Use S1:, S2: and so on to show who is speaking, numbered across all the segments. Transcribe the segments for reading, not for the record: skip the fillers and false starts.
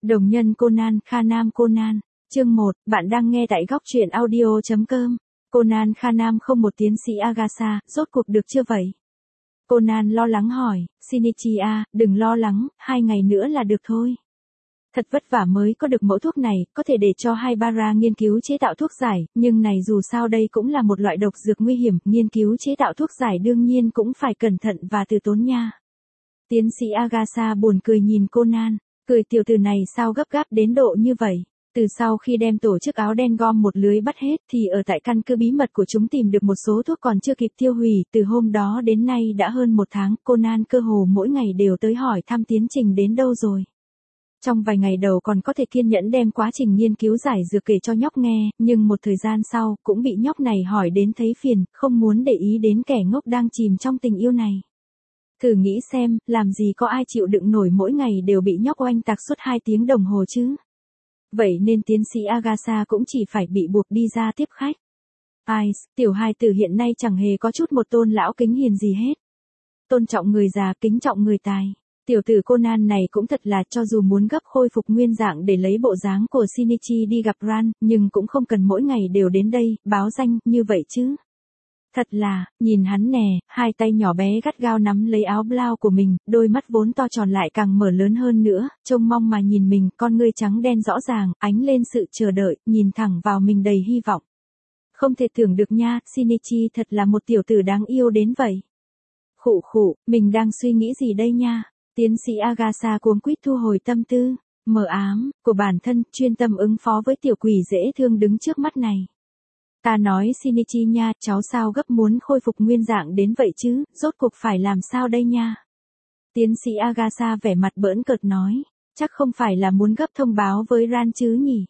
S1: Đồng nhân Conan, Kha Nam Conan. Chương 1, bạn đang nghe tại góc truyện audio.com. Conan Kha Nam không một tiến sĩ Agatha, rốt cuộc được chưa vậy? Conan lo lắng hỏi, Shinichi à, đừng lo lắng, 2 ngày nữa là được thôi. Thật vất vả mới có được mẫu thuốc này, có thể để cho Haibara nghiên cứu chế tạo thuốc giải, nhưng này dù sao đây cũng là một loại độc dược nguy hiểm, nghiên cứu chế tạo thuốc giải đương nhiên cũng phải cẩn thận và từ tốn nha. Tiến sĩ Agatha buồn cười nhìn Conan, cười tiểu tử này sao gấp gáp đến độ như vậy. Từ sau khi đem tổ chức áo đen gom một lưới bắt hết thì ở tại căn cứ bí mật của chúng tìm được một số thuốc còn chưa kịp tiêu hủy, từ hôm đó đến nay đã hơn 1 tháng, Conan cơ hồ mỗi ngày đều tới hỏi thăm tiến trình đến đâu rồi. Trong vài ngày đầu còn có thể kiên nhẫn đem quá trình nghiên cứu giải dược kể cho nhóc nghe, nhưng một thời gian sau cũng bị nhóc này hỏi đến thấy phiền, không muốn để ý đến kẻ ngốc đang chìm trong tình yêu này. Thử nghĩ xem, làm gì có ai chịu đựng nổi mỗi ngày đều bị nhóc oanh tạc suốt 2 tiếng đồng hồ chứ. Vậy nên tiến sĩ Agatha cũng chỉ phải bị buộc đi ra tiếp khách. Ai, tiểu hài tử hiện nay chẳng hề có chút một tôn lão kính hiền gì hết. Tôn trọng người già, kính trọng người tài. Tiểu tử Conan này cũng thật là cho dù muốn gấp khôi phục nguyên dạng để lấy bộ dáng của Shinichi đi gặp Ran, nhưng cũng không cần mỗi ngày đều đến đây, báo danh, như vậy chứ. Thật là, nhìn hắn nè, 2 tay nhỏ bé gắt gao nắm lấy áo blau của mình, đôi mắt vốn to tròn lại càng mở lớn hơn nữa, trông mong mà nhìn mình, con ngươi trắng đen rõ ràng, ánh lên sự chờ đợi, nhìn thẳng vào mình đầy hy vọng. Không thể tưởng được nha, Shinichi thật là một tiểu tử đáng yêu đến vậy. Khụ khụ, mình đang suy nghĩ gì đây nha? Tiến sĩ Agatha cuống quýt thu hồi tâm tư, mờ ám, của bản thân, chuyên tâm ứng phó với tiểu quỷ dễ thương đứng trước mắt này. Ta nói Shinichi nha, cháu sao gấp muốn khôi phục nguyên dạng đến vậy chứ, rốt cuộc phải làm sao đây nha? Tiến sĩ Agatha vẻ mặt bỡn cợt nói, chắc không phải là muốn gấp thông báo với Ran chứ nhỉ?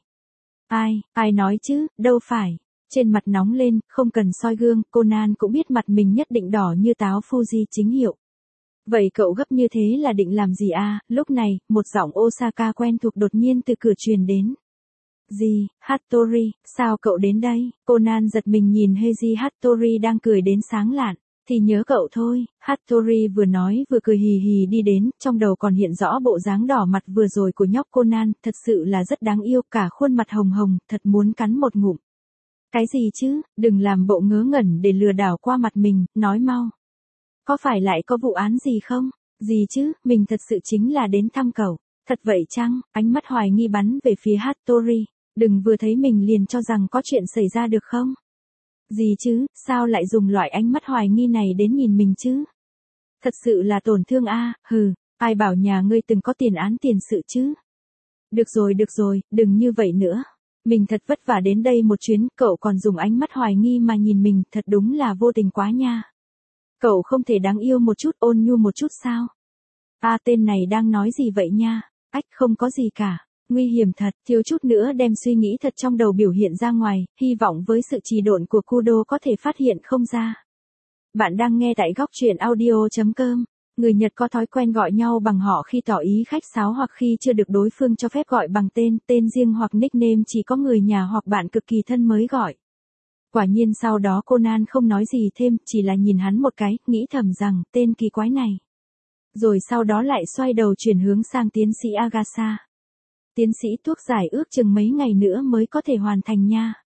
S1: Ai nói chứ, đâu phải. Trên mặt nóng lên, không cần soi gương, Conan cũng biết mặt mình nhất định đỏ như táo Fuji chính hiệu. Vậy cậu gấp như thế là định làm gì à? Lúc này, một giọng Osaka quen thuộc đột nhiên từ cửa truyền đến. Gì, Hattori, sao cậu đến đây? Conan giật mình nhìn Heiji Hattori đang cười đến sáng lạn. Thì nhớ cậu thôi, Hattori vừa nói vừa cười hì hì đi đến, trong đầu còn hiện rõ bộ dáng đỏ mặt vừa rồi của nhóc Conan, thật sự là rất đáng yêu, cả khuôn mặt hồng hồng, thật muốn cắn một ngụm. Cái gì chứ, đừng làm bộ ngớ ngẩn để lừa đảo qua mặt mình, nói mau. Có phải lại có vụ án gì không? Gì chứ, mình thật sự chính là đến thăm cậu. Thật vậy chăng? Ánh mắt hoài nghi bắn về phía Hattori. Đừng vừa thấy mình liền cho rằng có chuyện xảy ra được không? Gì chứ, sao lại dùng loại ánh mắt hoài nghi này đến nhìn mình chứ? Thật sự là tổn thương a, hừ, ai bảo nhà ngươi từng có tiền án tiền sự chứ? Được rồi, đừng như vậy nữa. Mình thật vất vả đến đây một chuyến, cậu còn dùng ánh mắt hoài nghi mà nhìn mình, thật đúng là vô tình quá nha. Cậu không thể đáng yêu một chút, ôn nhu một chút sao? Tên này đang nói gì vậy nha? Ách, không có gì cả. Nguy hiểm thật, thiếu chút nữa đem suy nghĩ thật trong đầu biểu hiện ra ngoài, hy vọng với sự trì độn của Kudo có thể phát hiện không ra. Bạn đang nghe tại góc truyện audio.com. Người Nhật có thói quen gọi nhau bằng họ khi tỏ ý khách sáo hoặc khi chưa được đối phương cho phép gọi bằng tên riêng hoặc nickname chỉ có người nhà hoặc bạn cực kỳ thân mới gọi. Quả nhiên sau đó Conan không nói gì thêm, chỉ là nhìn hắn một cái, nghĩ thầm rằng, tên kỳ quái này. Rồi sau đó lại xoay đầu chuyển hướng sang tiến sĩ Agatha. Tiến sĩ thuốc giải ước chừng mấy ngày nữa mới có thể hoàn thành nha.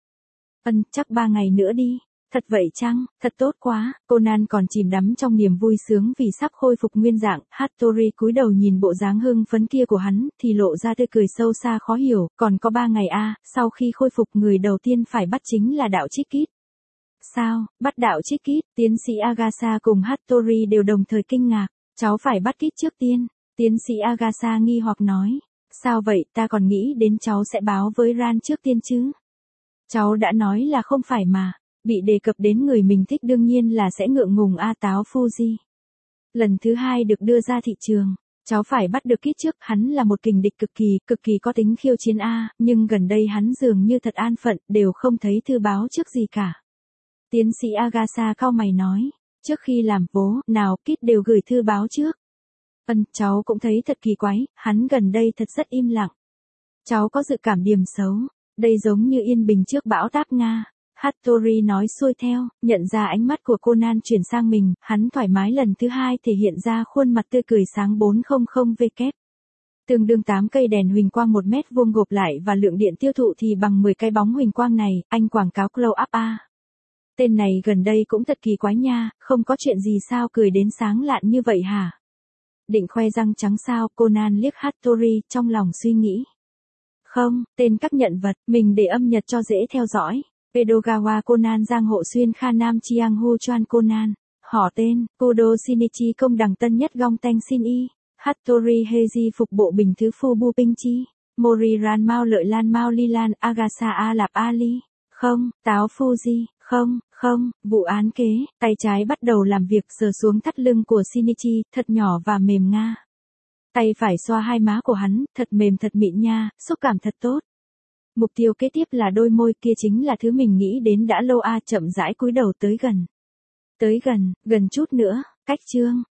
S1: Chắc 3 ngày nữa đi. Thật vậy chăng, thật tốt quá. Conan còn chìm đắm trong niềm vui sướng vì sắp khôi phục nguyên dạng. Hattori cúi đầu nhìn bộ dáng hưng phấn kia của hắn, thì lộ ra tươi cười sâu xa khó hiểu. Còn có 3 ngày sau khi khôi phục người đầu tiên phải bắt chính là đạo trích kít. Sao, bắt đạo trích kít? Tiến sĩ Agatha cùng Hattori đều đồng thời kinh ngạc. Cháu phải bắt kít trước tiên. Tiến sĩ Agatha nghi hoặc nói. Sao vậy, ta còn nghĩ đến cháu sẽ báo với Ran trước tiên chứ. Cháu đã nói là không phải mà. Bị đề cập đến người mình thích đương nhiên là sẽ ngượng ngùng táo Fuji. Lần thứ 2 được đưa ra thị trường, cháu phải bắt được kít trước, hắn là một kình địch cực kỳ có tính khiêu chiến nhưng gần đây hắn dường như thật an phận, đều không thấy thư báo trước gì cả. Tiến sĩ Agatha cau mày nói, trước khi làm nào kít đều gửi thư báo trước. Cháu cũng thấy thật kỳ quái, hắn gần đây thật rất im lặng. Cháu có dự cảm điểm xấu, đây giống như yên bình trước bão táp Nga. Hattori nói xuôi theo, nhận ra ánh mắt của Conan chuyển sang mình, hắn thoải mái lần thứ 2 thể hiện ra khuôn mặt tươi cười sáng 400W. Tương đương 8 cây đèn huỳnh quang 1 mét vuông gộp lại và lượng điện tiêu thụ thì bằng 10 cái bóng huỳnh quang này, anh quảng cáo glow up a. Tên này gần đây cũng thật kỳ quái nha, không có chuyện gì sao cười đến sáng lạn như vậy hả? Định khoe răng trắng sao? Conan liếc Hattori trong lòng suy nghĩ. Không, tên các nhận vật, mình để âm nhật cho dễ theo dõi. Edogawa Conan Giang Hộ Xuyên Kha Nam Chiang Hu Choan Conan. Họ tên, Kudo Shinichi Công Đằng Tân Nhất Gong Teng Xin Y. Hattori Heiji Phục Bộ Bình Thứ Phu Bu Pinh Chi. Mori Ran Mao Lợi Lan Mao Ly Lan Agasa A Lạp Ali. Không, Táo Fuji. Không, vụ án kế, tay trái bắt đầu làm việc sờ xuống thắt lưng của Shinichi, thật nhỏ và mềm nga. Tay phải xoa hai má của hắn, thật mềm thật mịn nha, xúc cảm thật tốt. Mục tiêu kế tiếp là đôi môi, kia chính là thứ mình nghĩ đến đã lâu a. Chậm rãi cúi đầu tới gần. Tới gần, gần chút nữa, cách chương.